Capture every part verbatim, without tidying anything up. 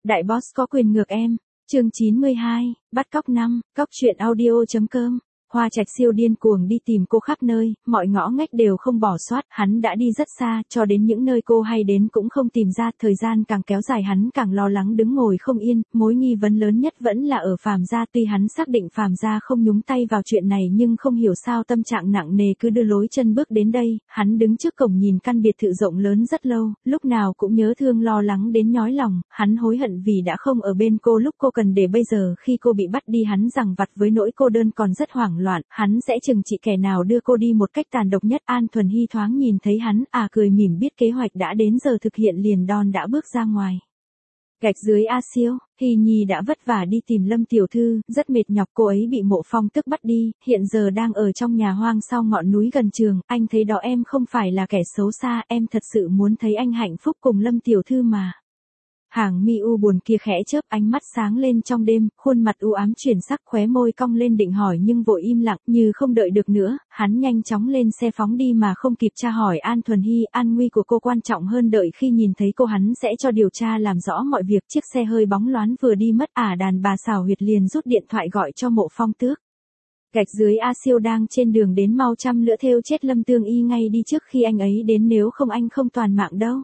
Đại boss có quyền ngược em. Chương chín mươi hai, bắt cóc năm, cóc truyện audio chấm com. Hoa Trạch siêu điên cuồng đi tìm cô khắp nơi, mọi ngõ ngách đều không bỏ sót, hắn đã đi rất xa, cho đến những nơi cô hay đến cũng không tìm ra, thời gian càng kéo dài hắn càng lo lắng đứng ngồi không yên, mối nghi vấn lớn nhất vẫn là ở Phàm gia, tuy hắn xác định Phàm gia không nhúng tay vào chuyện này nhưng không hiểu sao tâm trạng nặng nề cứ đưa lối chân bước đến đây, hắn đứng trước cổng nhìn căn biệt thự rộng lớn rất lâu, lúc nào cũng nhớ thương lo lắng đến nhói lòng, hắn hối hận vì đã không ở bên cô lúc cô cần để bây giờ khi cô bị bắt đi hắn giằng vặt với nỗi cô đơn còn rất hoảng loạn, hắn sẽ trừng trị kẻ nào đưa cô đi một cách tàn độc nhất. An Thuần Hy thoáng nhìn thấy hắn, à cười mỉm biết kế hoạch đã đến giờ thực hiện liền đon đã bước ra ngoài. Gạch dưới A Siêu, Hy Nhi đã vất vả đi tìm Lâm tiểu thư, rất mệt nhọc, cô ấy bị Mộ Phong tức bắt đi, hiện giờ đang ở trong nhà hoang sau ngọn núi gần trường, anh thấy đó em không phải là kẻ xấu xa, em thật sự muốn thấy anh hạnh phúc cùng Lâm tiểu thư mà. Hàng mi u buồn kia khẽ chớp, ánh mắt sáng lên trong đêm, khuôn mặt u ám chuyển sắc, khóe môi cong lên định hỏi nhưng vội im lặng, như không đợi được nữa, hắn nhanh chóng lên xe phóng đi mà không kịp tra hỏi An Thuần Hy, an nguy của cô quan trọng hơn, đợi khi nhìn thấy cô hắn sẽ cho điều tra làm rõ mọi việc. Chiếc xe hơi bóng loáng vừa đi mất, ả đàn bà xảo huyệt liền rút điện thoại gọi cho Mộ Phong Tước. Gạch dưới A Siêu đang trên đường đến, mau chăm lnữa thêu chết Lâm Tương Y ngay đi trước khi anh ấy đến, nếu không anh không toàn mạng đâu.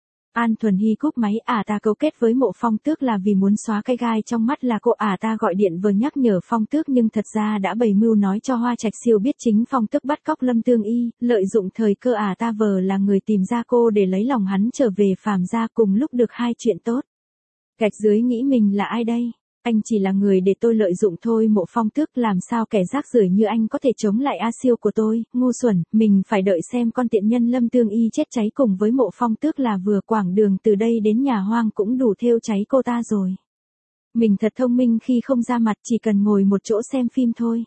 An Thuần Hy cúp máy, ả ta cấu kết với Mộ Phong Tước là vì muốn xóa cái gai trong mắt là cô, ả ta gọi điện vừa nhắc nhở Phong Tước nhưng thật ra đã bày mưu nói cho Hoa Trạch siêu biết chính Phong Tước bắt cóc Lâm Tương Y, lợi dụng thời cơ ả ta vờ là người tìm ra cô để lấy lòng hắn trở về Phàm gia cùng lúc được hai chuyện tốt. Gạch dưới nghĩ mình là ai đây? Anh chỉ là người để tôi lợi dụng thôi. Mộ Phong Tước, làm sao kẻ rác rưởi như anh có thể chống lại A Siêu của tôi, ngu xuẩn, mình phải đợi xem con tiện nhân Lâm Tương Y chết cháy cùng với Mộ Phong Tước là vừa, quãng đường từ đây đến nhà hoang cũng đủ thêu cháy cô ta rồi. Mình thật thông minh khi không ra mặt, chỉ cần ngồi một chỗ xem phim thôi.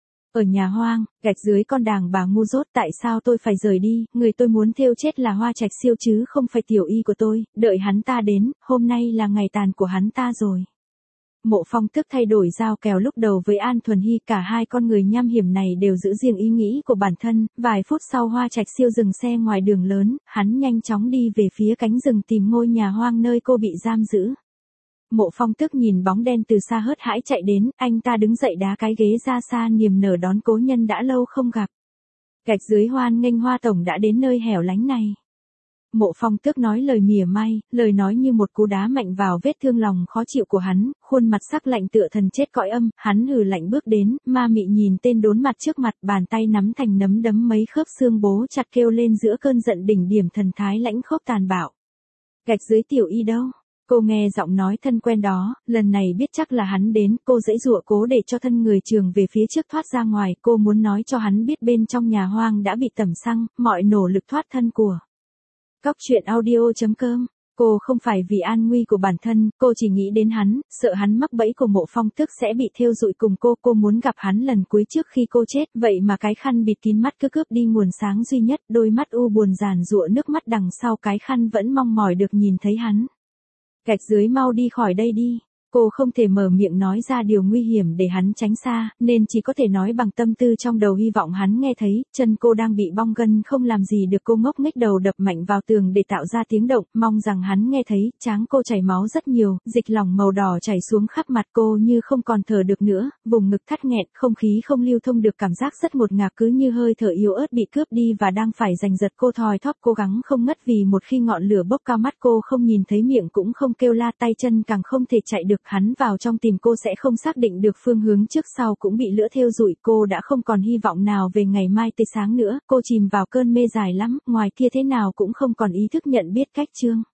Ở nhà hoang, gạch dưới con đàng bà ngu dốt, tại sao tôi phải rời đi, người tôi muốn thêu chết là Hoa Trạch siêu chứ không phải tiểu y của tôi, đợi hắn ta đến, hôm nay là ngày tàn của hắn ta rồi. Mộ Phong Tước thay đổi giao kèo lúc đầu với An Thuần Hy, cả hai con người nham hiểm này đều giữ riêng ý nghĩ của bản thân, vài phút sau Hoa Trạch siêu dừng xe ngoài đường lớn, hắn nhanh chóng đi về phía cánh rừng tìm ngôi nhà hoang nơi cô bị giam giữ. Mộ Phong Tước nhìn bóng đen từ xa hớt hãi chạy đến, anh ta đứng dậy đá cái ghế ra xa niềm nở đón cố nhân đã lâu không gặp. Gạch dưới hoan nghênh Hoa tổng đã đến nơi hẻo lánh này. Mộ Phong Tước nói lời mỉa mai, lời nói như một cú đá mạnh vào vết thương lòng khó chịu của hắn, khuôn mặt sắc lạnh tựa thần chết cõi âm, hắn hừ lạnh bước đến, ma mị nhìn tên đốn mặt trước mặt, bàn tay nắm thành nắm đấm mấy khớp xương bố chặt kêu lên giữa cơn giận đỉnh điểm thần thái lãnh khốc tàn bạo. Gạch dưới tiểu y đâu? Cô nghe giọng nói thân quen đó, lần này biết chắc là hắn đến, cô giãy giụa cố để cho thân người trường về phía trước thoát ra ngoài, cô muốn nói cho hắn biết bên trong nhà hoang đã bị tẩm xăng, mọi nỗ lực thoát thân của cóc truyện audio chấm com. Cô không phải vì an nguy của bản thân, cô chỉ nghĩ đến hắn, sợ hắn mắc bẫy của Mộ Phong Tước sẽ bị thêu dụi cùng cô, cô muốn gặp hắn lần cuối trước khi cô chết, vậy mà cái khăn bịt kín mắt cứ cướp đi nguồn sáng duy nhất, đôi mắt u buồn giàn giụa nước mắt đằng sau cái khăn vẫn mong mỏi được nhìn thấy hắn. Gạch dưới mau đi khỏi đây đi. Cô không thể mở miệng nói ra điều nguy hiểm để hắn tránh xa, nên chỉ có thể nói bằng tâm tư trong đầu, hy vọng hắn nghe thấy. Chân cô đang bị bong gân không làm gì được, cô ngốc nghếch đầu đập mạnh vào tường để tạo ra tiếng động, mong rằng hắn nghe thấy. Trán cô chảy máu rất nhiều, dịch lỏng màu đỏ chảy xuống khắp mặt cô như không còn thở được nữa, vùng ngực thắt nghẹn, không khí không lưu thông được, cảm giác rất ngột ngạt cứ như hơi thở yếu ớt bị cướp đi và đang phải giành giật. Cô thoi thóp cố gắng không ngất vì một khi ngọn lửa bốc cao mắt cô không nhìn thấy, miệng cũng không kêu la, tay chân càng không thể chạy được. Hắn vào trong tìm cô sẽ không xác định được phương hướng, trước sau cũng bị lửa thiêu rụi, cô đã không còn hy vọng nào về ngày mai tươi sáng nữa, cô chìm vào cơn mê dài lắm, ngoài kia thế nào cũng không còn ý thức nhận biết cách chương.